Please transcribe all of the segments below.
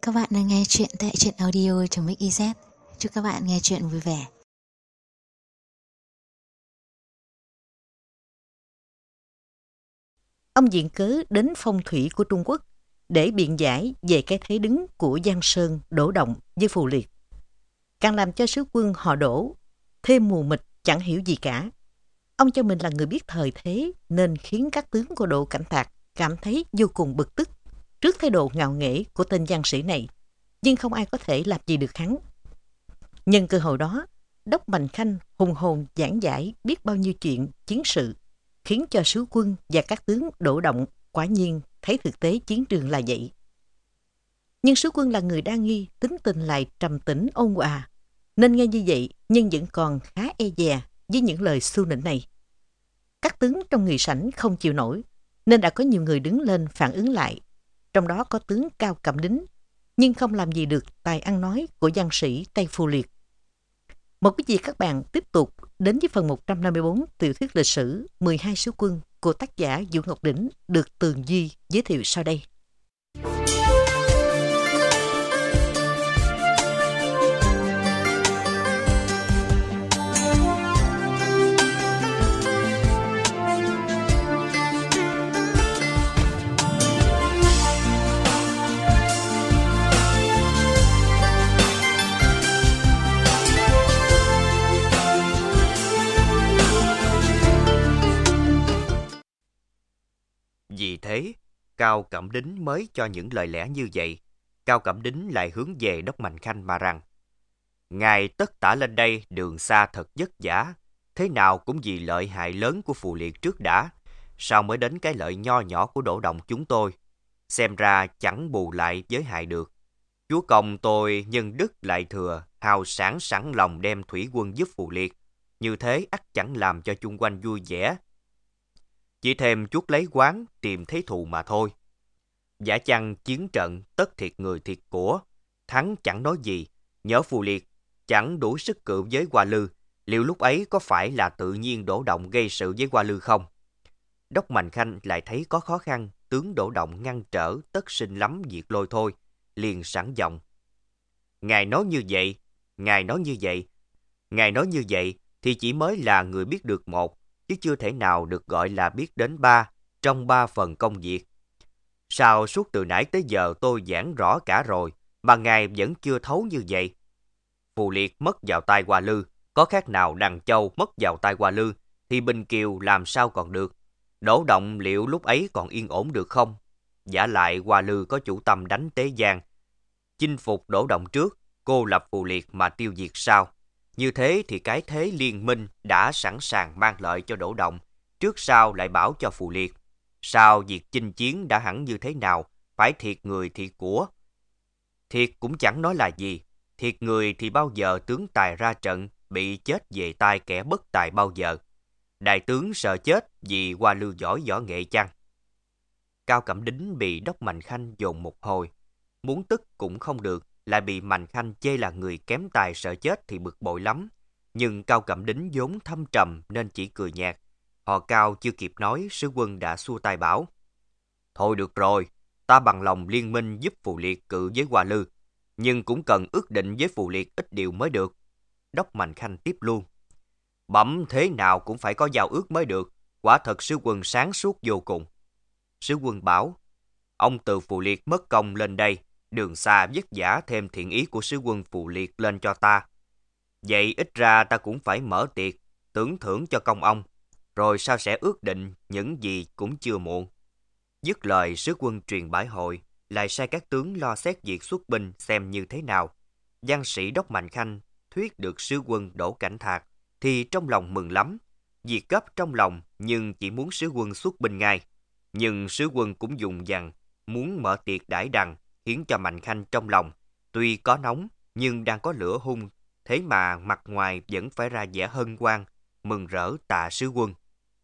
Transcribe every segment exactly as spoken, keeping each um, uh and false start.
các bạn đang nghe chuyện tại truyện audio.mix.iz. Chúc các bạn nghe chuyện vui vẻ. Ông viện cớ đến phong thủy của Trung Quốc để biện giải về cái thế đứng của Giang Sơn, Đỗ Động với Phù Liệt, càng làm cho sứ quân họ Đỗ thêm mù mịt chẳng hiểu gì cả. Ông cho mình là người biết thời thế nên khiến các tướng của Đỗ Cảnh Thạc cảm thấy vô cùng bực tức trước thái độ ngạo nghễ của tên văn sĩ này, nhưng không ai có thể làm gì được hắn. Nhân cơ hội đó, Đốc Mạnh Khanh hùng hồn giảng giải biết bao nhiêu chuyện chiến sự, khiến cho sứ quân và các tướng Đỗ Động quả nhiên thấy thực tế chiến trường là vậy. Nhưng sứ quân là người đa nghi, tính tình lại trầm tĩnh ôn hòa, nên nghe như vậy nhưng vẫn còn khá e dè với những lời xu nịnh này. Các tướng trong nghị sảnh không chịu nổi, nên đã có nhiều người đứng lên phản ứng lại, trong đó có tướng Cao Cẩm Đính, nhưng không làm gì được tài ăn nói của văn sĩ Tây Phù Liệt. Một quý vị các bạn tiếp tục đến với phần một trăm năm mươi bốn tiểu thuyết lịch sử mười hai sứ quân của tác giả Vũ Ngọc Đỉnh được Tường Duy giới thiệu sau đây. Vì thế, Cao Cẩm Đính mới cho những lời lẽ như vậy. Cao Cẩm Đính lại hướng về Đốc Mạnh Khanh mà rằng: Ngài tất tả lên đây đường xa thật vất vả, thế nào cũng vì lợi hại lớn của Phù Liệt trước đã, sao mới đến cái lợi nho nhỏ của Đỗ Động chúng tôi? Xem ra chẳng bù lại với hại được. Chúa công tôi nhân đức lại thừa, hào sảng sẵn lòng đem thủy quân giúp Phù Liệt, như thế ắt chẳng làm cho chung quanh vui vẻ. Chỉ thêm chút lấy quán, tìm thế thù mà thôi. Giả chăng chiến trận tất thiệt người thiệt của, thắng chẳng nói gì, nhỡ Phù Liệt chẳng đủ sức cự với Hoa Lư, liệu lúc ấy có phải là tự nhiên Đỗ Động gây sự với Hoa Lư không? Đốc Mạnh Khanh lại thấy có khó khăn, tướng Đỗ Động ngăn trở tất sinh lắm việc lôi thôi, liền sẵn giọng: Ngài nói như vậy, ngài nói như vậy, ngài nói như vậy thì chỉ mới là người biết được một, chứ chưa thể nào được gọi là biết đến ba trong ba phần công việc. Sao suốt từ nãy tới giờ tôi giảng rõ cả rồi, mà ngài vẫn chưa thấu như vậy? Phù Liệt mất vào tay Hoa Lư, có khác nào Đằng Châu mất vào tay Hoa Lư, thì Bình Kiều làm sao còn được? Đỗ Động liệu lúc ấy còn yên ổn được không? Giả lại Hoa Lư có chủ tâm đánh Tế Giang, chinh phục Đỗ Động trước, cô lập Phù Liệt mà tiêu diệt sau. Như thế thì cái thế liên minh đã sẵn sàng mang lợi cho Đỗ Động, trước sau lại bảo cho Phù Liệt. Sao việc chinh chiến đã hẳn như thế nào, phải thiệt người thiệt của. Thiệt cũng chẳng nói là gì, thiệt người thì bao giờ tướng tài ra trận, bị chết về tay kẻ bất tài bao giờ. Đại tướng sợ chết vì Hoa Lư giỏi võ nghệ chăng? Cao Cẩm Đính bị Đốc Mạnh Khanh dồn một hồi, muốn tức cũng không được, lại bị Mạnh Khanh chê là người kém tài sợ chết thì bực bội lắm. Nhưng Cao Cẩm Đính vốn thâm trầm nên chỉ cười nhạt. Họ Cao chưa kịp nói, sứ quân đã xua tay bảo: Thôi được rồi, ta bằng lòng liên minh giúp Phù Liệt cự với Hoa Lư, nhưng cũng cần ước định với Phù Liệt ít điều mới được. Đốc Mạnh Khanh tiếp luôn: Bẩm thế nào cũng phải có giao ước mới được, quả thật sứ quân sáng suốt vô cùng. Sứ quân bảo: Ông từ Phù Liệt mất công lên đây, đường xa vất vả thêm thiện ý của sứ quân Phù Liệt lên cho ta. Vậy ít ra ta cũng phải mở tiệc, tưởng thưởng cho công ông, rồi sao sẽ ước định những gì cũng chưa muộn. Dứt lời, sứ quân truyền bãi hội, lại sai các tướng lo xét việc xuất binh xem như thế nào. Văn sĩ Đốc Mạnh Khanh thuyết được sứ quân Đỗ Cảnh Thạc, thì trong lòng mừng lắm. Việc gấp trong lòng, nhưng chỉ muốn sứ quân xuất binh ngay. Nhưng sứ quân cũng dùng dằng, muốn mở tiệc đãi đằng, khiến cho Mạnh Khanh trong lòng tuy có nóng, nhưng đang có lửa hung, thế mà mặt ngoài vẫn phải ra vẻ hân hoan, mừng rỡ tạ sứ quân.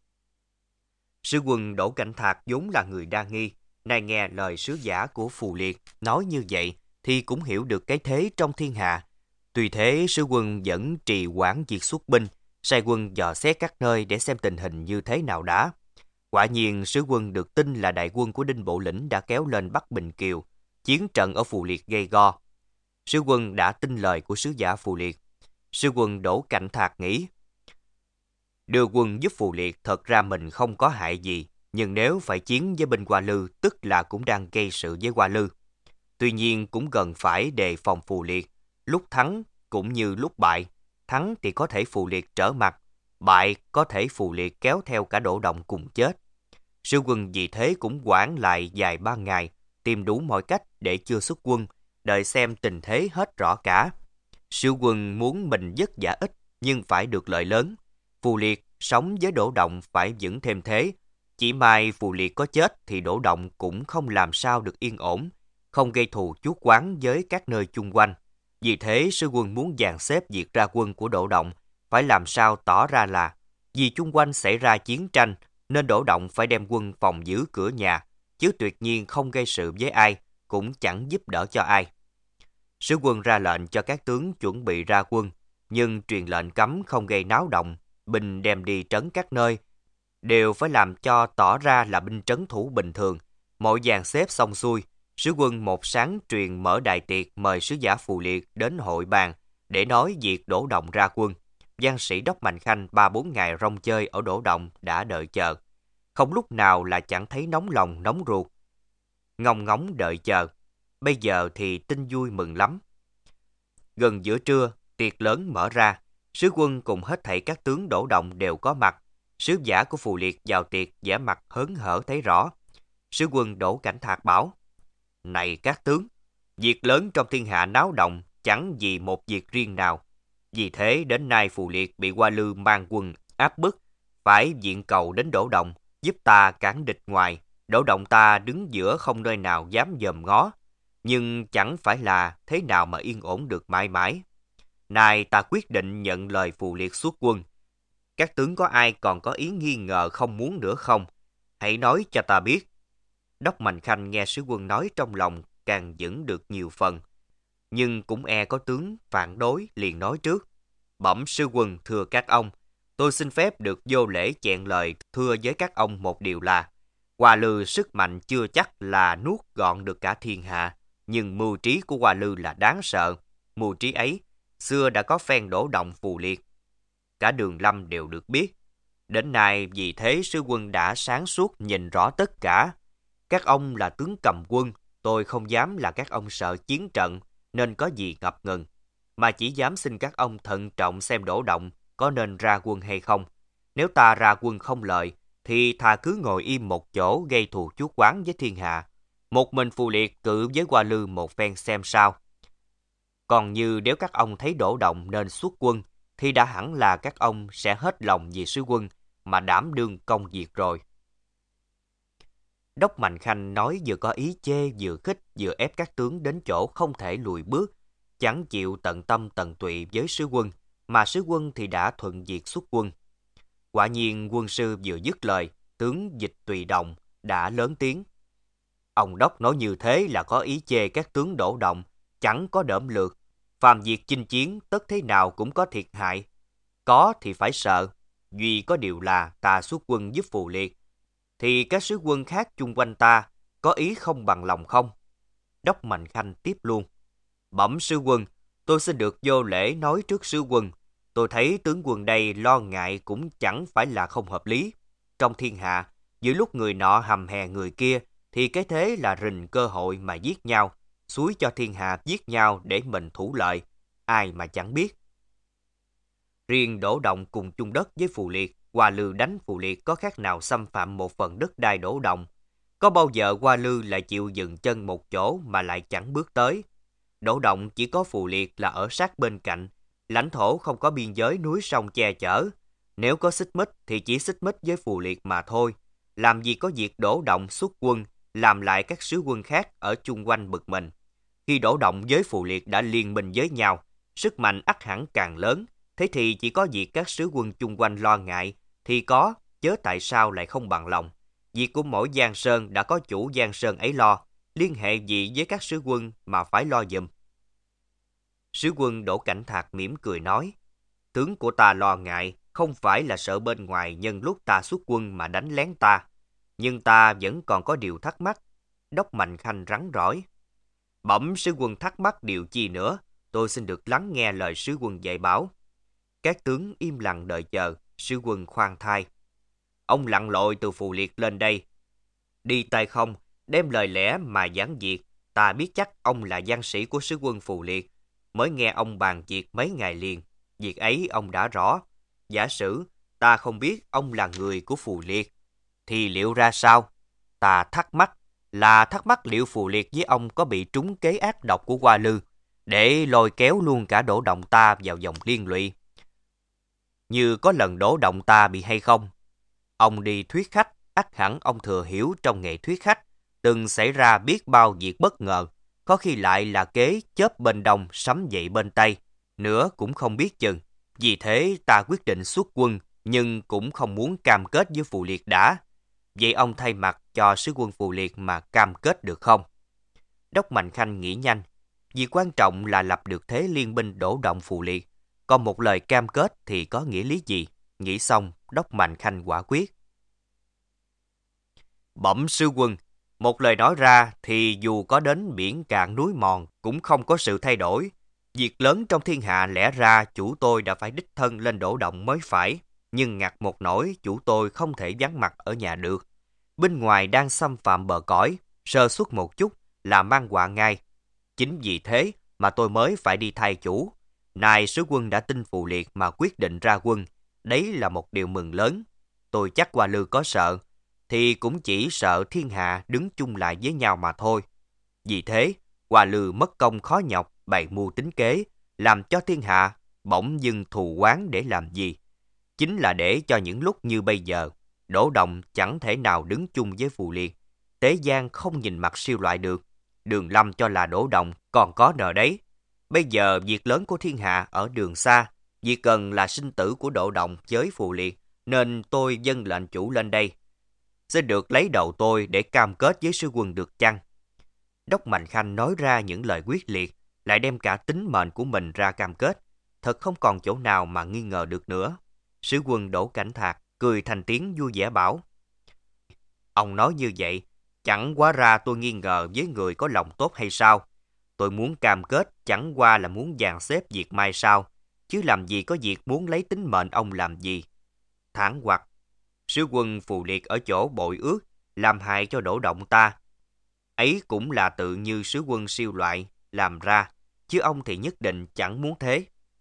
Sứ quân Đỗ Cảnh Thạc vốn là người đa nghi, nay nghe lời sứ giả của Phù Liệt nói như vậy thì cũng hiểu được cái thế trong thiên hạ. Tuy thế, sứ quân vẫn trì hoãn việc xuất binh, sai quân dò xét các nơi để xem tình hình như thế nào đã. Quả nhiên, sứ quân được tin là đại quân của Đinh Bộ Lĩnh đã kéo lên Bắc Bình Kiều, chiến trận ở Phù Liệt gay go. Sứ quân đã tin lời của sứ giả Phù Liệt. Sứ quân Đỗ Cảnh Thạc nghĩ, đưa quân giúp Phù Liệt thật ra mình không có hại gì, nhưng nếu phải chiến với binh Hoa Lư, tức là cũng đang gây sự với Hoa Lư. Tuy nhiên cũng cần phải đề phòng Phù Liệt, lúc thắng cũng như lúc bại. Thắng thì có thể Phù Liệt trở mặt, bại có thể Phù Liệt kéo theo cả Đỗ Động cùng chết. Sứ quân vì thế cũng hoãn lại vài ba ngày, tìm đủ mọi cách để chưa xuất quân, đợi xem tình thế hết rõ cả. Sứ quân muốn mình vất vả ít nhưng phải được lợi lớn. Phù Liệt sống với Đỗ Động phải vững thêm thế. Chỉ may Phù Liệt có chết thì Đỗ Động cũng không làm sao được yên ổn, không gây thù chuốc oán với các nơi chung quanh. Vì thế sứ quân muốn dàn xếp việc ra quân của Đỗ Động, phải làm sao tỏ ra là vì chung quanh xảy ra chiến tranh nên Đỗ Động phải đem quân phòng giữ cửa nhà, chứ tuyệt nhiên không gây sự với ai, cũng chẳng giúp đỡ cho ai. Sứ quân ra lệnh cho các tướng chuẩn bị ra quân, nhưng truyền lệnh cấm không gây náo động, binh đem đi trấn các nơi, đều phải làm cho tỏ ra là binh trấn thủ bình thường. Mọi dàn xếp xong xuôi, sứ quân một sáng truyền mở đại tiệc mời sứ giả Phù Liệt đến hội bàn để nói việc Đỗ Động ra quân. Văn sĩ Đốc Mạnh Khanh ba bốn ngày rong chơi ở Đỗ Động đã đợi chờ, không lúc nào là chẳng thấy nóng lòng nóng ruột, ngóng ngóng đợi chờ. Bây giờ thì tin vui mừng lắm. Gần giữa trưa, tiệc lớn mở ra, sứ quân cùng hết thảy các tướng Đỗ Động đều có mặt. Sứ giả của Phù Liệt vào tiệc vẻ mặt hớn hở thấy rõ. Sứ quân Đỗ Cảnh Thạc bảo: này các tướng, việc lớn trong thiên hạ náo động chẳng vì một việc riêng nào. Vì thế đến nay Phù Liệt bị Hoa Lư mang quân áp bức, phải viện cầu đến Đỗ Động, giúp ta cản địch ngoài. Đỗ Động ta đứng giữa không nơi nào dám dòm ngó, nhưng chẳng phải là thế nào mà yên ổn được mãi mãi. Nay ta quyết định nhận lời Phù Liệt xuất quân. Các tướng có ai còn có ý nghi ngờ không muốn nữa không? Hãy nói cho ta biết. Đốc Mạnh Khanh nghe sứ quân nói trong lòng càng vững được nhiều phần, nhưng cũng e có tướng phản đối, liền nói trước: bẩm sứ quân thưa các ông, tôi xin phép được vô lễ chẹn lời thưa với các ông một điều là Hoa Lư sức mạnh chưa chắc là nuốt gọn được cả thiên hạ, nhưng mưu trí của Hoa Lư là đáng sợ. Mưu trí ấy xưa đã có phen Đỗ Động Phù Liệt, cả Đường Lâm đều được biết. Đến nay vì thế sứ quân đã sáng suốt nhìn rõ tất cả. Các ông là tướng cầm quân, tôi không dám là các ông sợ chiến trận nên có gì ngập ngừng, mà chỉ dám xin các ông thận trọng xem Đỗ Động có nên ra quân hay không. Nếu ta ra quân không lợi thì thà cứ ngồi im một chỗ gây thù chuốc oán với thiên hạ, một mình Phù Liệt cự với Hoa Lư một phen xem sao. Còn như nếu các ông thấy Đỗ Động nên xuất quân thì đã hẳn là các ông sẽ hết lòng vì sứ quân mà đảm đương công việc rồi. Đốc Mạnh Khanh nói vừa có ý chê vừa khích, vừa ép các tướng đến chỗ không thể lùi bước, chẳng chịu tận tâm tận tụy với sứ quân, mà sứ quân thì đã thuận việc xuất quân. Quả nhiên quân sư vừa dứt lời, tướng Dịch Tùy Đồng đã lớn tiếng: ông Đốc nói như thế là có ý chê các tướng Đỗ Động chẳng có đỡm lược. Phàm việc chinh chiến tất thế nào cũng có thiệt hại, có thì phải sợ. Duy có điều là ta xuất quân giúp Phù Liệt thì các sứ quân khác chung quanh ta có ý không bằng lòng không? Đốc Mạnh Khanh tiếp luôn: bẩm sứ quân, tôi xin được vô lễ nói trước sứ quân. Tôi thấy tướng quân đây lo ngại cũng chẳng phải là không hợp lý. Trong thiên hạ, giữa lúc người nọ hầm hè người kia thì cái thế là rình cơ hội mà giết nhau, xúi cho thiên hạ giết nhau để mình thủ lợi, ai mà chẳng biết. Riêng Đỗ Động cùng chung đất với Phù Liệt, Hoa Lư đánh Phù Liệt có khác nào xâm phạm một phần đất đai Đỗ Động. Có bao giờ Hoa Lư lại chịu dừng chân một chỗ mà lại chẳng bước tới. Đỗ Động chỉ có Phù Liệt là ở sát bên cạnh, lãnh thổ không có biên giới núi sông che chở. Nếu có xích mích thì chỉ xích mích với Phù Liệt mà thôi. Làm gì có việc Đỗ Động xuất quân làm lại các sứ quân khác ở chung quanh bực mình. Khi Đỗ Động với Phù Liệt đã liên minh với nhau, sức mạnh ắt hẳn càng lớn. Thế thì chỉ có việc các sứ quân chung quanh lo ngại thì có, chớ tại sao lại không bằng lòng. Việc của mỗi giang sơn đã có chủ giang sơn ấy lo, liên hệ gì với các sứ quân mà phải lo giùm. Sứ quân Đỗ Cảnh Thạc mỉm cười nói: tướng của ta lo ngại không phải là sợ bên ngoài nhân lúc ta xuất quân mà đánh lén ta, nhưng ta vẫn còn có điều thắc mắc. Đốc Mạnh Khanh rắn rỏi: Bẩm sứ quân thắc mắc điều chi nữa, tôi xin được lắng nghe lời sứ quân dạy bảo. Các tướng im lặng đợi chờ, sứ quân khoan thai. Ông lặn lội từ Phù Liệt lên đây. Đi tay không, đem lời lẽ mà giảng việc. Ta biết chắc ông là văn sĩ của sứ quân Phù Liệt. Mới nghe ông bàn việc mấy ngày liền. Việc ấy ông đã rõ. Giả sử ta không biết ông là người của Phù Liệt, thì liệu ra sao? Ta thắc mắc là thắc mắc liệu Phù Liệt với ông có bị trúng kế ác độc của Hoa Lư, để lôi kéo luôn cả Đỗ Động ta vào vòng liên lụy. Như có lần Đỗ Động ta bị hay không? Ông đi thuyết khách, ắt hẳn ông thừa hiểu trong nghề thuyết khách, từng xảy ra biết bao việc bất ngờ, có khi lại là kế chớp bên đông sấm dậy bên tây, nữa cũng không biết chừng. Vì thế ta quyết định xuất quân, nhưng cũng không muốn cam kết với Phù Liệt đã. Vậy ông thay mặt cho sứ quân Phù Liệt mà cam kết được không? Đốc Mạnh Khanh nghĩ nhanh. Việc quan trọng là lập được thế liên minh Đỗ Động Phù Liệt. Còn một lời cam kết thì có nghĩa lý gì? Nghĩ xong, Đốc Mạnh Khanh quả quyết. Bẩm sứ quân, một lời nói ra thì dù có đến biển cạn núi mòn cũng không có sự thay đổi. Việc lớn trong thiên hạ lẽ ra chủ tôi đã phải đích thân lên Đỗ Động mới phải. Nhưng ngặt một nỗi chủ tôi không thể vắng mặt ở nhà được. Bên ngoài đang xâm phạm bờ cõi, sơ suất một chút là mang họa ngay. Chính vì thế mà tôi mới phải đi thay chủ. Nay sứ quân đã tin Phù Liệt mà quyết định ra quân. Đấy là một điều mừng lớn. Tôi chắc Hoa Lư có sợ, thì cũng chỉ sợ thiên hạ đứng chung lại với nhau mà thôi. Vì thế, Hoa Lư mất công khó nhọc bày mưu tính kế, làm cho thiên hạ bỗng dưng thù oán để làm gì? Chính là để cho những lúc như bây giờ, Đỗ Động chẳng thể nào đứng chung với Phù Liệt. Tế gian không nhìn mặt siêu loại được. Đường Lâm cho là Đỗ Động còn có nợ đấy. Bây giờ việc lớn của thiên hạ ở đường xa, việc cần là sinh tử của Đỗ Động với Phù Liệt, nên tôi dâng lệnh chủ lên đây. Sẽ được lấy đầu tôi để cam kết với sứ quân được chăng? Đốc Mạnh Khanh nói ra những lời quyết liệt, lại đem cả tính mệnh của mình ra cam kết. Thật không còn chỗ nào mà nghi ngờ được nữa. Sứ quân Đỗ Cảnh Thạc cười thành tiếng vui vẻ bảo. Ông nói như vậy, chẳng quá ra tôi nghi ngờ với người có lòng tốt hay sao? Tôi muốn cam kết chẳng qua là muốn dàn xếp việc mai sau, chứ làm gì có việc muốn lấy tính mệnh ông làm gì. Thẳng hoặc, sứ quân Phù Liệt ở chỗ bội ước, làm hại cho Đỗ Động ta. Ấy cũng là tự như sứ quân siêu loại làm ra, chứ ông thì nhất định chẳng muốn thế.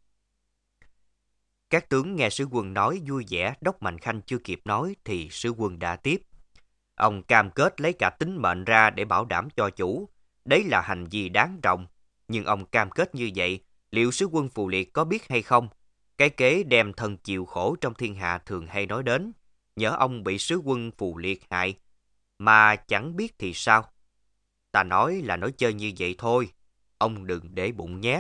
Các tướng nghe sứ quân nói vui vẻ, Đốc Mạnh Khanh chưa kịp nói thì sứ quân đã tiếp. Ông cam kết lấy cả tính mệnh ra để bảo đảm cho chủ. Đấy là hành vi đáng trọng. Nhưng ông cam kết như vậy, liệu sứ quân Phù Liệt có biết hay không? Cái kế đem thân chịu khổ trong thiên hạ thường hay nói đến. Nhỡ ông bị sứ quân Phù Liệt hại, mà chẳng biết thì sao? Ta nói là nói chơi như vậy thôi. Ông đừng để bụng nhé.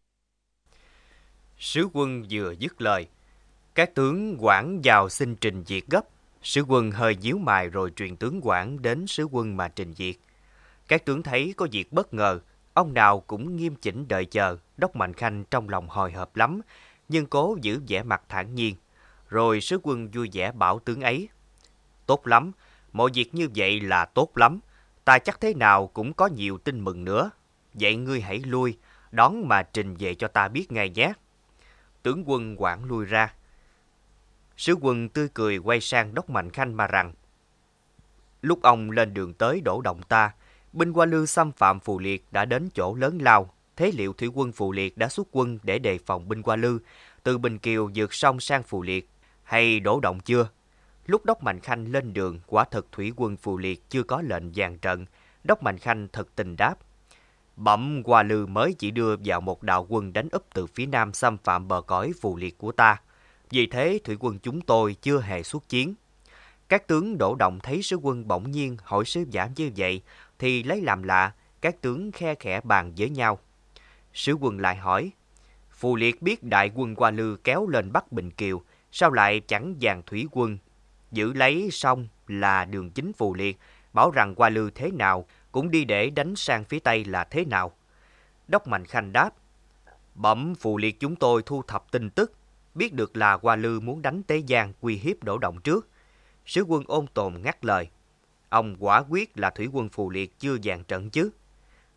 Sứ quân vừa dứt lời, các tướng Quảng vào xin trình việc gấp. Sứ quân hơi nhíu mày rồi truyền tướng Quảng đến sứ quân mà trình việc. Các tướng thấy có việc bất ngờ, ông nào cũng nghiêm chỉnh đợi chờ. Đốc Mạnh Khanh trong lòng hồi hộp lắm, nhưng cố giữ vẻ mặt thản nhiên. Rồi sứ quân vui vẻ bảo tướng ấy. Tốt lắm, mọi việc như vậy là tốt lắm. Ta chắc thế nào cũng có nhiều tin mừng nữa. Vậy ngươi hãy lui, đón mà trình về cho ta biết ngay nhé. Tướng quân Quảng lui ra. Sứ quân tươi cười quay sang Đốc Mạnh Khanh mà rằng. Lúc ông lên đường tới Đỗ Động ta, binh Hoa Lư xâm phạm Phù Liệt đã đến chỗ lớn lao. Thế liệu thủy quân Phù Liệt đã xuất quân để đề phòng binh Hoa Lư từ Bình Kiều vượt sông sang Phù Liệt hay Đỗ Động chưa? Lúc Đốc Mạnh Khanh lên đường, quả thật thủy quân Phù Liệt chưa có lệnh dàn trận. Đốc Mạnh Khanh thật tình đáp. Bẩm Hoa Lư mới chỉ đưa vào một đạo quân đánh úp từ phía nam xâm phạm bờ cõi Phù Liệt của ta. Vì thế thủy quân chúng tôi chưa hề xuất chiến. Các tướng Đỗ Động thấy sứ quân bỗng nhiên hỏi sứ giả như vậy thì lấy làm lạ, các tướng khe khẽ bàn với nhau. Sứ quân lại hỏi, Phù Liệt biết đại quân Hoa Lư kéo lên Bắc Bình Kiều, sao lại chẳng dàn thủy quân giữ lấy sông là đường chính Phù Liệt, bảo rằng Hoa Lư thế nào cũng đi để đánh sang phía Tây là thế nào? Đốc Mạnh Khanh đáp, bẩm Phù Liệt chúng tôi thu thập tin tức, biết được là Hoa Lư muốn đánh Tế Giang uy hiếp Đỗ Động trước. Sứ quân Ôn Tồn ngắt lời, ông quả quyết là thủy quân Phù Liệt chưa dàn trận chứ?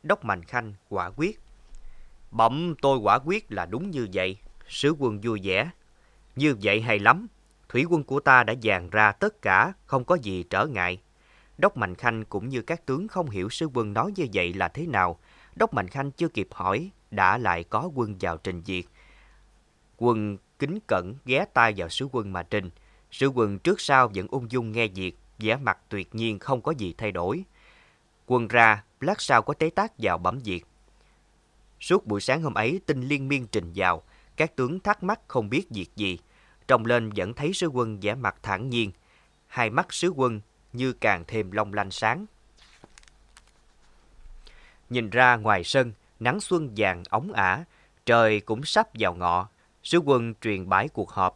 Đốc Mạnh Khanh quả quyết. Bẩm tôi quả quyết là đúng như vậy. Sứ quân vui vẻ. Như vậy hay lắm. Thủy quân của ta đã dàn ra tất cả, không có gì trở ngại. Đốc Mạnh Khanh cũng như các tướng không hiểu sứ quân nói như vậy là thế nào. Đốc Mạnh Khanh chưa kịp hỏi, đã lại có quân vào trình duyệt. Quân kính cẩn ghé tai vào sứ quân mà trình. Sứ quân trước sau vẫn ung dung nghe việc, vẻ mặt tuyệt nhiên không có gì thay đổi. Quân ra, lát sau có tế tác vào bẩm việc. Suốt buổi sáng hôm ấy, tin liên miên trình vào, các tướng thắc mắc không biết việc gì. Trông lên vẫn thấy sứ quân vẻ mặt thản nhiên, hai mắt sứ quân như càng thêm long lanh sáng. Nhìn ra ngoài sân, nắng xuân vàng óng ả, trời cũng sắp vào ngọ. Sứ quân truyền bãi cuộc họp,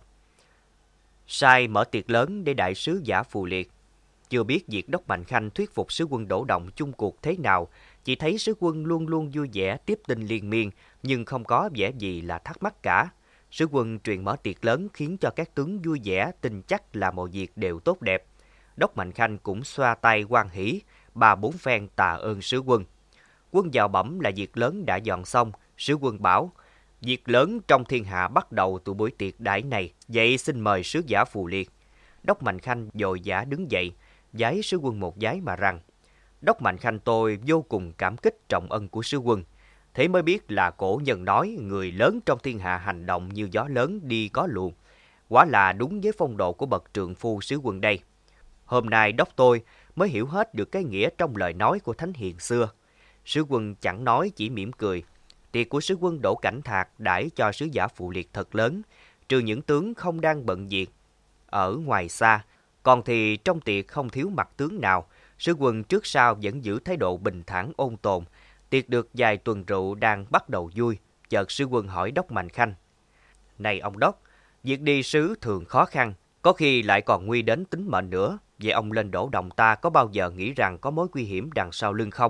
sai mở tiệc lớn để đại sứ giả Phù Liệt. Chưa biết việc Đốc Mạnh Khanh thuyết phục sứ quân Đỗ Động chung cuộc thế nào, chỉ thấy sứ quân luôn luôn vui vẻ tiếp tin liên miên, nhưng không có vẻ gì là thắc mắc cả. Sứ quân truyền mở tiệc lớn khiến cho các tướng vui vẻ, tin chắc là mọi việc đều tốt đẹp. Đốc Mạnh Khanh cũng xoa tay hoan hỉ, ba bốn phen tạ ơn sứ quân. Quân vào bẩm là việc lớn đã dọn xong. Sứ quân bảo, việc lớn trong thiên hạ bắt đầu từ buổi tiệc đãi này, vậy xin mời sứ giả Phù Liệt. Đốc Mạnh Khanh vội vã đứng dậy, vái sứ quân một vái mà rằng, Đốc Mạnh Khanh tôi vô cùng cảm kích trọng ân của sứ quân. Thế mới biết là cổ nhân nói người lớn trong thiên hạ hành động như gió lớn đi có luồng. Quả là đúng với phong độ của bậc trượng phu sứ quân đây. Hôm nay đốc tôi mới hiểu hết được cái nghĩa trong lời nói của thánh hiền xưa. Sứ quân chẳng nói, chỉ mỉm cười. Tiệc của sứ quân Đỗ Cảnh Thạc đãi cho sứ giả Phù Liệt thật lớn, trừ những tướng không đang bận việc ở ngoài xa, còn thì trong tiệc không thiếu mặt tướng nào. Sứ quân trước sau vẫn giữ thái độ bình thản ôn tồn. Tiệc được vài tuần rượu đang bắt đầu vui, chợt sứ quân hỏi Đốc Mạnh Khanh, này ông Đốc, việc đi sứ thường khó khăn, có khi lại còn nguy đến tính mệnh nữa. Vậy ông lên Đỗ Động ta có bao giờ nghĩ rằng có mối nguy hiểm đằng sau lưng không?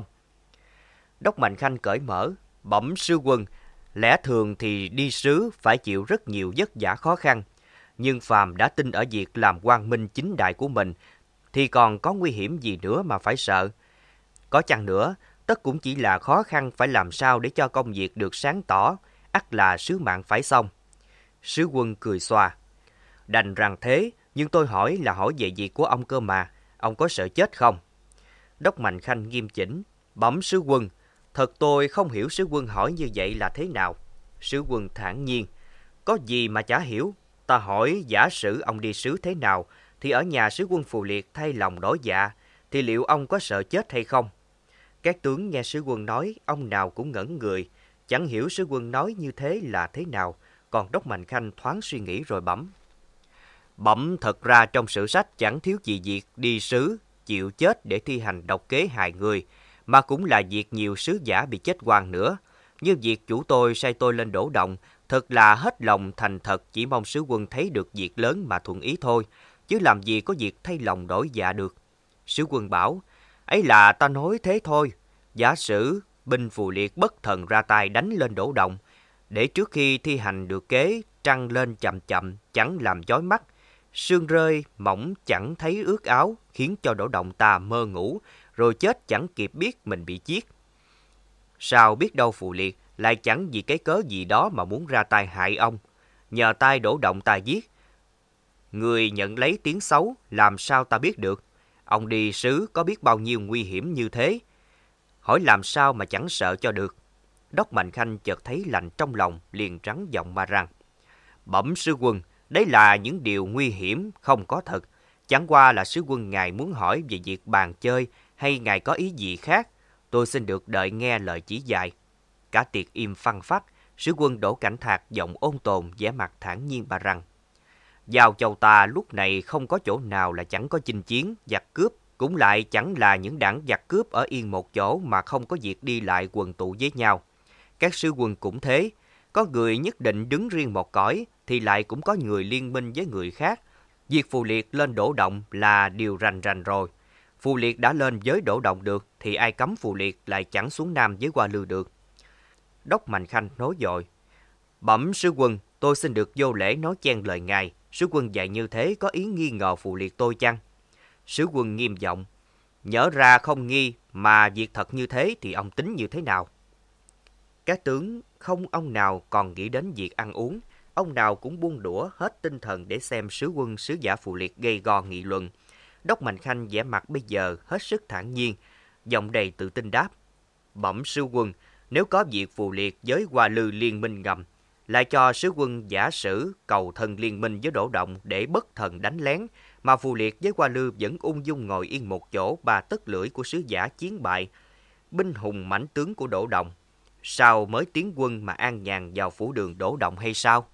Đốc Mạnh Khanh cởi mở, bẩm sứ quân, lẽ thường thì đi sứ phải chịu rất nhiều vất vả khó khăn, nhưng phàm đã tin ở việc làm quang minh chính đại của mình thì còn có nguy hiểm gì nữa mà phải sợ. Có chăng nữa, tất cũng chỉ là khó khăn phải làm sao để cho công việc được sáng tỏ, ắt là sứ mạng phải xong. Sứ quân cười xòa, đành rằng thế, nhưng tôi hỏi là hỏi về việc của ông cơ mà, ông có sợ chết không? Đốc Mạnh Khanh nghiêm chỉnh, bẩm sứ quân, thật tôi không hiểu sứ quân hỏi như vậy là thế nào. Sứ quân thản nhiên, có gì mà chả hiểu, ta hỏi giả sử ông đi sứ thế nào, thì ở nhà sứ quân Phù Liệt thay lòng đổi dạ, thì liệu ông có sợ chết hay không? Các tướng nghe sứ quân nói, ông nào cũng ngẩn người, chẳng hiểu sứ quân nói như thế là thế nào. Còn Đốc Mạnh Khanh thoáng suy nghĩ rồi bẩm. Bẩm thật ra trong sử sách chẳng thiếu gì việc đi sứ, chịu chết để thi hành độc kế hại người, mà cũng là việc nhiều sứ giả bị chết oan nữa. Như việc chủ tôi sai tôi lên Đỗ Động, thật là hết lòng thành thật, chỉ mong sứ quân thấy được việc lớn mà thuận ý thôi, chứ làm gì có việc thay lòng đổi dạ được. Sứ quân bảo, ấy là ta nói thế thôi. Giả sử binh Phù Liệt bất thần ra tay đánh lên Đỗ Động, để trước khi thi hành được kế, trăng lên chậm chậm, chẳng làm chói mắt, sương rơi mỏng chẳng thấy ướt áo, khiến cho Đỗ Động ta mơ ngủ, rồi chết chẳng kịp biết mình bị giết. Sao biết đâu Phù Liệt lại chẳng vì cái cớ gì đó mà muốn ra tay hại ông, nhờ tay Đỗ Động ta giết. Người nhận lấy tiếng xấu, làm sao ta biết được? Ông đi sứ có biết bao nhiêu nguy hiểm như thế, hỏi làm sao mà chẳng sợ cho được. Đốc Mạnh Khanh chợt thấy lạnh trong lòng, liền rắn giọng mà rằng, bẩm sứ quân, đấy là những điều nguy hiểm, không có thật. Chẳng qua là sứ quân ngài muốn hỏi về việc bàn chơi, hay ngài có ý gì khác? Tôi xin được đợi nghe lời chỉ dạy. Cả tiệc im phăng phắc. Sứ quân Đỗ Cảnh Thạc giọng ôn tồn, vẻ mặt thản nhiên bà rằng, vào châu ta lúc này không có chỗ nào là chẳng có chinh chiến, giặc cướp, cũng lại chẳng là những đảng giặc cướp ở yên một chỗ mà không có việc đi lại quần tụ với nhau. Các sứ quân cũng thế, có người nhất định đứng riêng một cõi, thì lại cũng có người liên minh với người khác. Việc Phù Liệt lên Đỗ Động là điều rành rành rồi. Phù Liệt đã lên với Đỗ Động được, thì ai cấm Phù Liệt lại chẳng xuống Nam với Hoa Lư được. Đốc Mạnh Khanh nói dội, bẩm sứ quân, tôi xin được vô lễ nói chen lời ngài. Sứ quân dạy như thế có ý nghi ngờ Phù Liệt tôi chăng? Sứ quân nghiêm giọng, nhỡ ra không nghi Mà việc thật như thế thì ông tính như thế nào? Các tướng không ông nào còn nghĩ đến việc ăn uống, ông nào cũng buông đũa hết tinh thần để xem sứ quân sứ giả Phù Liệt gay go nghị luận. Đốc Mạnh Khanh vẻ mặt bây giờ hết sức thản nhiên, giọng đầy tự tin đáp: Bẩm sứ quân, nếu có việc Phù Liệt với Hoa Lư liên minh ngầm, lại cho sứ quân giả sử cầu thần liên minh với Đỗ Động để bất thần đánh lén, mà Phù Liệt với Hoa Lư vẫn ung dung ngồi yên một chỗ, ba tấc lưỡi của sứ giả chiến bại, binh hùng mãnh tướng của Đỗ Động, sao mới tiến quân mà an nhàn vào phủ đường Đỗ Động hay sao?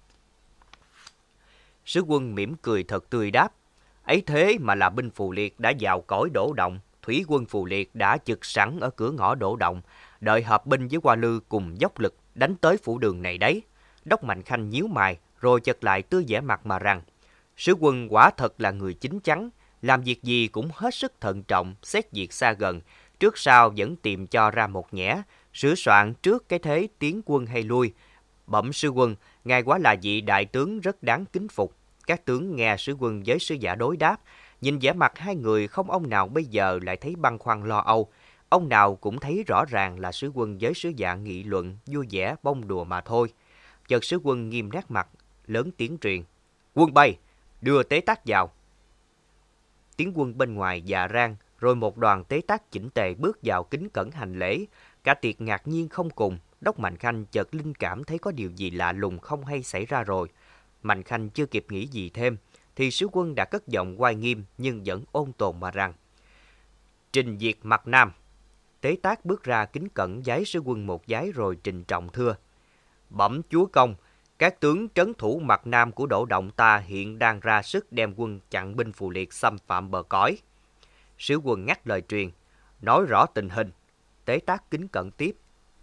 Sứ quân mỉm cười thật tươi đáp: Ấy thế mà là binh Phù Liệt đã vào cõi Đỗ Động, thủy quân Phù Liệt đã trực sẵn ở cửa ngõ Đỗ Động, đợi hợp binh với Hoa Lư cùng dốc lực đánh tới phủ đường này đấy. Đốc Mạnh Khanh nhíu mày, rồi chợt lại tươi vẻ mặt mà rằng: Sứ quân quả thật là người chín chắn, làm việc gì cũng hết sức thận trọng, xét việc xa gần, trước sau vẫn tìm cho ra một nhẽ, sửa soạn trước cái thế tiến quân hay lui. Bẩm sứ quân, ngài quả là vị đại tướng rất đáng kính phục. Các tướng nghe sứ quân với sứ giả đối đáp, nhìn vẻ mặt hai người không ông nào bây giờ lại thấy băn khoăn lo âu. Ông nào cũng thấy rõ ràng là sứ quân với sứ giả nghị luận vui vẻ bông đùa mà thôi. Chợt sứ quân nghiêm nét mặt, lớn tiếng truyền: Quân bay, đưa tế tác vào. Tiếng quân bên ngoài dạ rang, rồi một đoàn tế tác chỉnh tề bước vào kính cẩn hành lễ. Cả tiệc ngạc nhiên không cùng. Đốc Mạnh Khanh chợt linh cảm thấy có điều gì lạ lùng không hay xảy ra rồi. Mạnh Khanh chưa kịp nghĩ gì thêm, thì sứ quân đã cất giọng oai nghiêm nhưng vẫn ôn tồn mà rằng: Trình Diệt mặt Nam. Tế tác bước ra kính cẩn vái sứ quân một vái rồi trình trọng thưa: Bẩm chúa công, các tướng trấn thủ mặt Nam của Đỗ Động ta hiện đang ra sức đem quân chặn binh Phù Liệt xâm phạm bờ cõi. Sứ quân ngắt lời truyền: Nói rõ tình hình. Tế tác kính cẩn tiếp: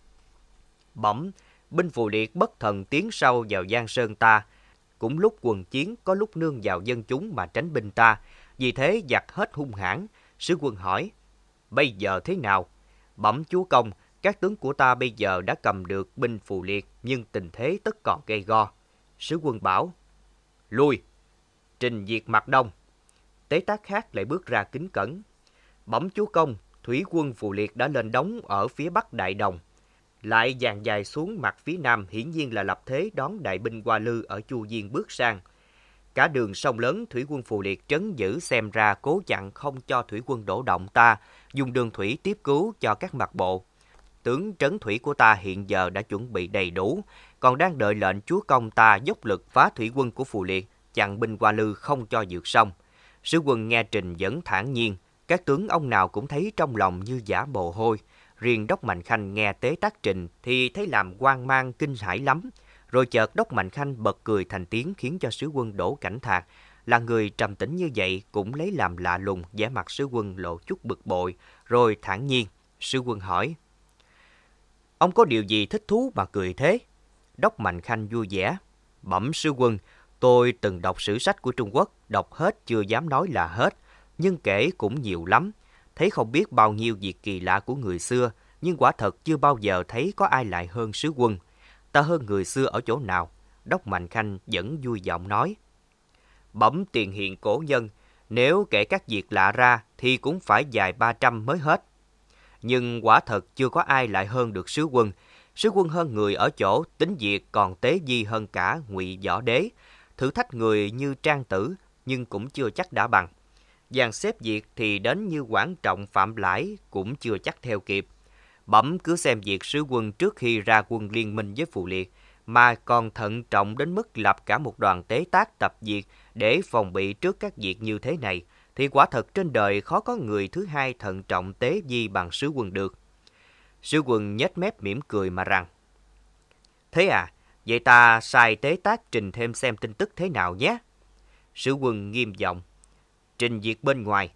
Bẩm, binh Phù Liệt bất thần tiến sâu vào Giang Sơn ta, cũng lúc quần chiến, có lúc nương vào dân chúng mà tránh binh ta, vì thế giặc hết hung hãn. Sứ quân hỏi: Bây giờ thế nào? Bẩm chúa công, các tướng của ta bây giờ đã cầm được binh Phù Liệt, nhưng tình thế tất còn gay go. Sứ quân bảo: Lui. Trình diệt mặt Đông. Tế tác khác lại bước ra kính cẩn: Bẩm chúa công, thủy quân Phù Liệt đã lên đóng ở phía bắc Đại Đồng, lại dàn dài xuống mặt phía nam, hiển nhiên là lập thế đón đại binh Hoa Lư ở Chu Diên bước sang. Cả đường sông lớn thủy quân Phù Liệt trấn giữ, xem ra cố chặn không cho thủy quân Đỗ Động ta dùng đường thủy tiếp cứu cho các mặt bộ. Tướng trấn thủy của ta hiện giờ đã chuẩn bị đầy đủ, còn đang đợi lệnh chúa công ta dốc lực phá thủy quân của Phù Liệt, chặn binh Hoa Lư không cho vượt sông. Sứ quân nghe trình vẫn thản nhiên, các tướng ông nào cũng thấy trong lòng như giả mồ hôi. Riêng Đốc Mạnh Khanh nghe tế tác trình thì thấy làm hoang mang kinh hãi lắm. Rồi chợt Đốc Mạnh Khanh bật cười thành tiếng, khiến cho sứ quân Đỗ Cảnh Thạc, là người trầm tĩnh như vậy, cũng lấy làm lạ lùng. Vẻ mặt sứ quân lộ chút bực bội, rồi thản nhiên. Sứ quân hỏi: Ông có điều gì thích thú mà cười thế? Đốc Mạnh Khanh vui vẻ: Bẩm sứ quân, tôi từng đọc sử sách của Trung Quốc, đọc hết chưa dám nói là hết, nhưng kể cũng nhiều lắm. Thấy không biết bao nhiêu việc kỳ lạ của người xưa, nhưng quả thật chưa bao giờ thấy có ai lại hơn sứ quân. Ta hơn người xưa ở chỗ nào? Đốc Mạnh Khanh vẫn vui giọng nói: Bẩm tiền hiện cổ nhân, nếu kể các việc lạ ra thì cũng phải dài ba trăm mới hết. Nhưng quả thật chưa có ai lại hơn được sứ quân. Sứ quân hơn người ở chỗ tính việc còn tế di hơn cả Ngụy Võ Đế. Thử thách người như Trang Tử, nhưng cũng chưa chắc đã bằng. Dàn xếp việc thì đến như Quảng Trọng, Phạm Lãi cũng chưa chắc theo kịp. Bẩm cứ xem việc sứ quân trước khi ra quân liên minh với Phù Liệt, mà còn thận trọng đến mức lập cả một đoàn tế tác tập việc để phòng bị trước các việc như thế này, thì quả thật trên đời khó có người thứ hai thận trọng tế di bằng sứ quân được. Sứ quân nhếch mép mỉm cười mà rằng: Thế à, vậy ta sai tế tác trình thêm xem tin tức thế nào nhé. Sứ quân nghiêm giọng: Trình việc bên ngoài.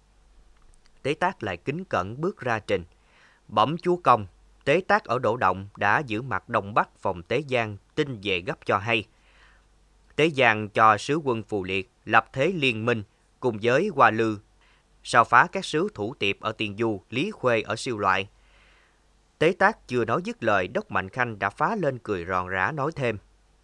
Tế tác lại kính cẩn bước ra trình: Bẩm chúa công, tế tác ở Đỗ Động đã giữ mặt đông bắc phòng Tế Giang tin về gấp cho hay. Tế Giang cho sứ quân Phù Liệt lập thế liên minh cùng với Hoa Lư, sao phá các sứ thủ tiệp ở Tiền Du, Lý Khuê ở Siêu Loại. Tế tác chưa nói dứt lời, Đốc Mạnh Khanh đã phá lên cười ròn rã nói thêm: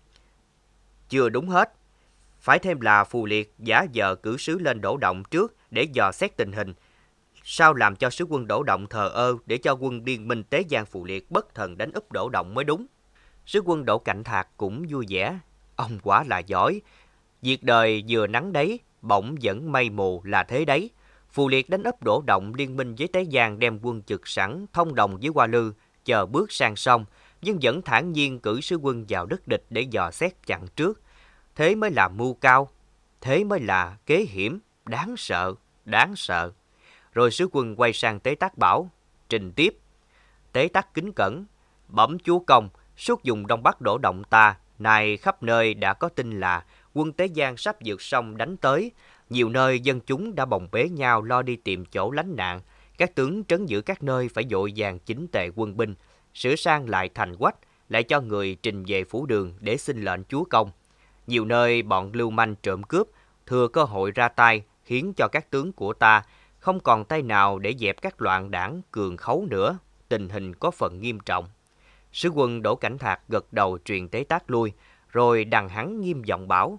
Chưa đúng hết. Phải thêm là Phù Liệt giả vờ cử sứ lên Đỗ Động trước để dò xét tình hình, Sao làm cho sứ quân Đỗ Động thờ ơ để cho quân Liên Minh Tế Giang Phù Liệt bất thần đánh úp Đỗ Động mới đúng. Sứ quân Đỗ Cảnh Thạc cũng vui vẻ. Ông quả là giỏi. Việc đời vừa nắng đấy, bỗng vẫn mây mù là thế đấy. Phù Liệt đánh úp Đỗ Động liên minh với Tế Giang, đem quân trực sẵn thông đồng với Hoa Lư, chờ bước sang sông, nhưng vẫn thản nhiên cử sứ quân vào đất địch để dò xét chặn trước. Thế mới là mưu cao, thế mới là kế hiểm, đáng sợ, đáng sợ. Rồi sứ quân quay sang Tế Tác bảo, trình tiếp. Tế Tác kính cẩn, bẩm chúa công, suốt vùng Đông Bắc Đỗ Động ta, nay khắp nơi đã có tin là quân Tế Giang sắp vượt sông đánh tới. Nhiều nơi dân chúng đã bồng bế nhau lo đi tìm chỗ lánh nạn. Các tướng trấn giữ các nơi phải vội vàng chỉnh tề quân binh, sửa sang lại thành quách, lại cho người trình về phủ đường để xin lệnh chúa công. Nhiều nơi bọn lưu manh trộm cướp, thừa cơ hội ra tay, khiến cho các tướng của ta không còn tay nào để dẹp các loạn đảng cường khấu nữa. Tình hình có phần nghiêm trọng. Sứ quân Đỗ Cảnh Thạc gật đầu truyền Tế Tác lui, rồi đằng hắn nghiêm giọng bảo.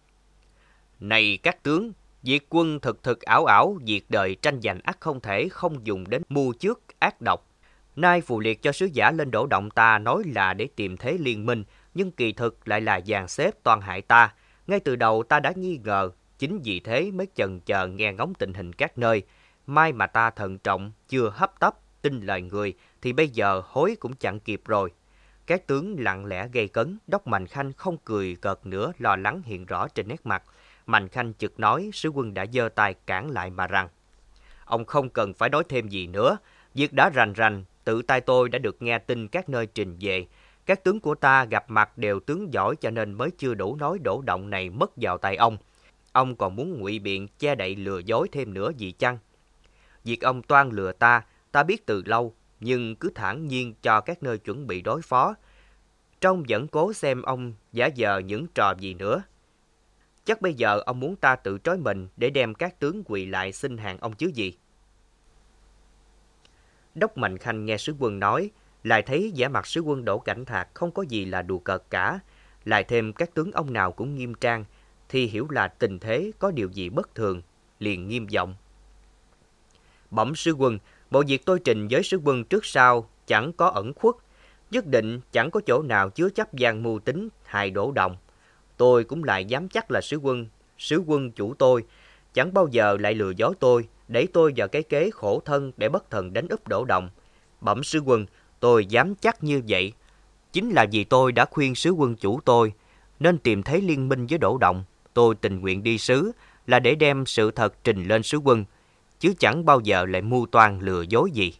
Này các tướng, việc quân thực thực ảo ảo, việc đời tranh giành ắt không thể không dùng đến mưu trước ác độc. Nay Phù Liệt cho sứ giả lên Đỗ Động ta nói là để tìm thế liên minh, nhưng kỳ thực lại là dàn xếp toàn hại ta. Ngay từ đầu ta đã nghi ngờ, chính vì thế mới chần chờ nghe ngóng tình hình các nơi. Mai mà ta thận trọng, chưa hấp tấp, tin lời người, thì bây giờ hối cũng chẳng kịp rồi. Các tướng lặng lẽ gây cấn, Đốc Mạnh Khanh không cười cợt nữa, lo lắng hiện rõ trên nét mặt. Mạnh Khanh chực nói, sứ quân đã giơ tay cản lại mà rằng, ông không cần phải nói thêm gì nữa, việc đã rành rành, tự tay tôi đã được nghe tin các nơi trình về. Các tướng của ta gặp mặt đều tướng giỏi, cho nên mới chưa đủ nói Đỗ Động này mất vào tay ông. Ông còn muốn ngụy biện che đậy lừa dối thêm nữa gì chăng? Việc ông toan lừa ta, ta biết từ lâu, nhưng cứ thản nhiên cho các nơi chuẩn bị đối phó. Trông vẫn cố xem ông giả vờ những trò gì nữa. Chắc bây giờ ông muốn ta tự trói mình để đem các tướng quỳ lại xin hàng ông chứ gì? Đốc Mạnh Khanh nghe sứ quân nói, lại thấy vẻ mặt sứ quân Đỗ Cảnh Thạc không có gì là đùa cợt cả, lại thêm các tướng ông nào cũng nghiêm trang, thì hiểu là tình thế có điều gì bất thường, liền nghiêm giọng. Bẩm sứ quân, bộ việc tôi trình với sứ quân trước sau chẳng có ẩn khuất, nhất định chẳng có chỗ nào chứa chấp gian mưu tính hại Đỗ Động. Tôi cũng lại dám chắc là sứ quân, sứ quân chủ tôi, chẳng bao giờ lại lừa dối tôi, đẩy tôi vào cái kế khổ thân để bất thần đánh úp Đỗ Động. Bẩm sứ quân, tôi dám chắc như vậy. Chính là vì tôi đã khuyên sứ quân chủ tôi nên tìm thấy liên minh với Đỗ Động. Tôi tình nguyện đi sứ là để đem sự thật trình lên sứ quân, chứ chẳng bao giờ lại mưu toan lừa dối gì.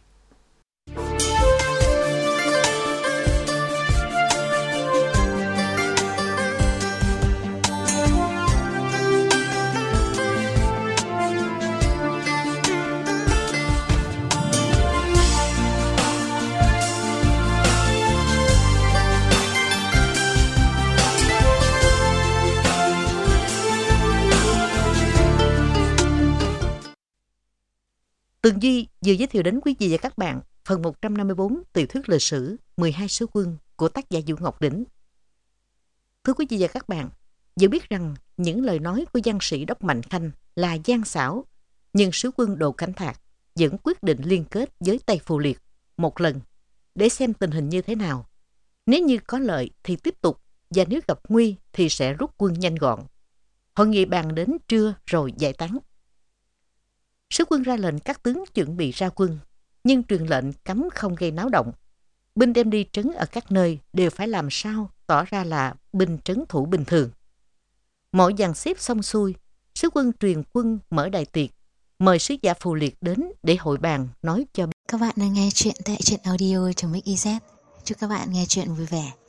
Tường Duy vừa giới thiệu đến quý vị và các bạn phần một trăm năm mươi bốn tiểu thuyết lịch sử mười hai sứ quân của tác giả Vũ Ngọc Đỉnh. Thưa quý vị và các bạn, dẫu biết rằng những lời nói của văn sĩ Đốc Mạnh Khanh là gian xảo, nhưng sứ quân Đỗ Cảnh Thạc vẫn quyết định liên kết với Tây Phù Liệt một lần để xem tình hình như thế nào. Nếu như có lợi thì tiếp tục, và nếu gặp nguy thì sẽ rút quân nhanh gọn. Hội nghị bàn đến trưa rồi giải tán. Sứ quân ra lệnh các tướng chuẩn bị ra quân, nhưng truyền lệnh cấm không gây náo động. Binh đem đi trấn ở các nơi đều phải làm sao tỏ ra là binh trấn thủ bình thường. Mọi dàn xếp xong xuôi, sứ quân truyền quân mở đại tiệc, mời sứ giả Phù Liệt đến để hội bàn nói cho. Các bạn đang nghe chuyện tại truyện audio chấm ích i zét. Chúc các bạn nghe chuyện vui vẻ.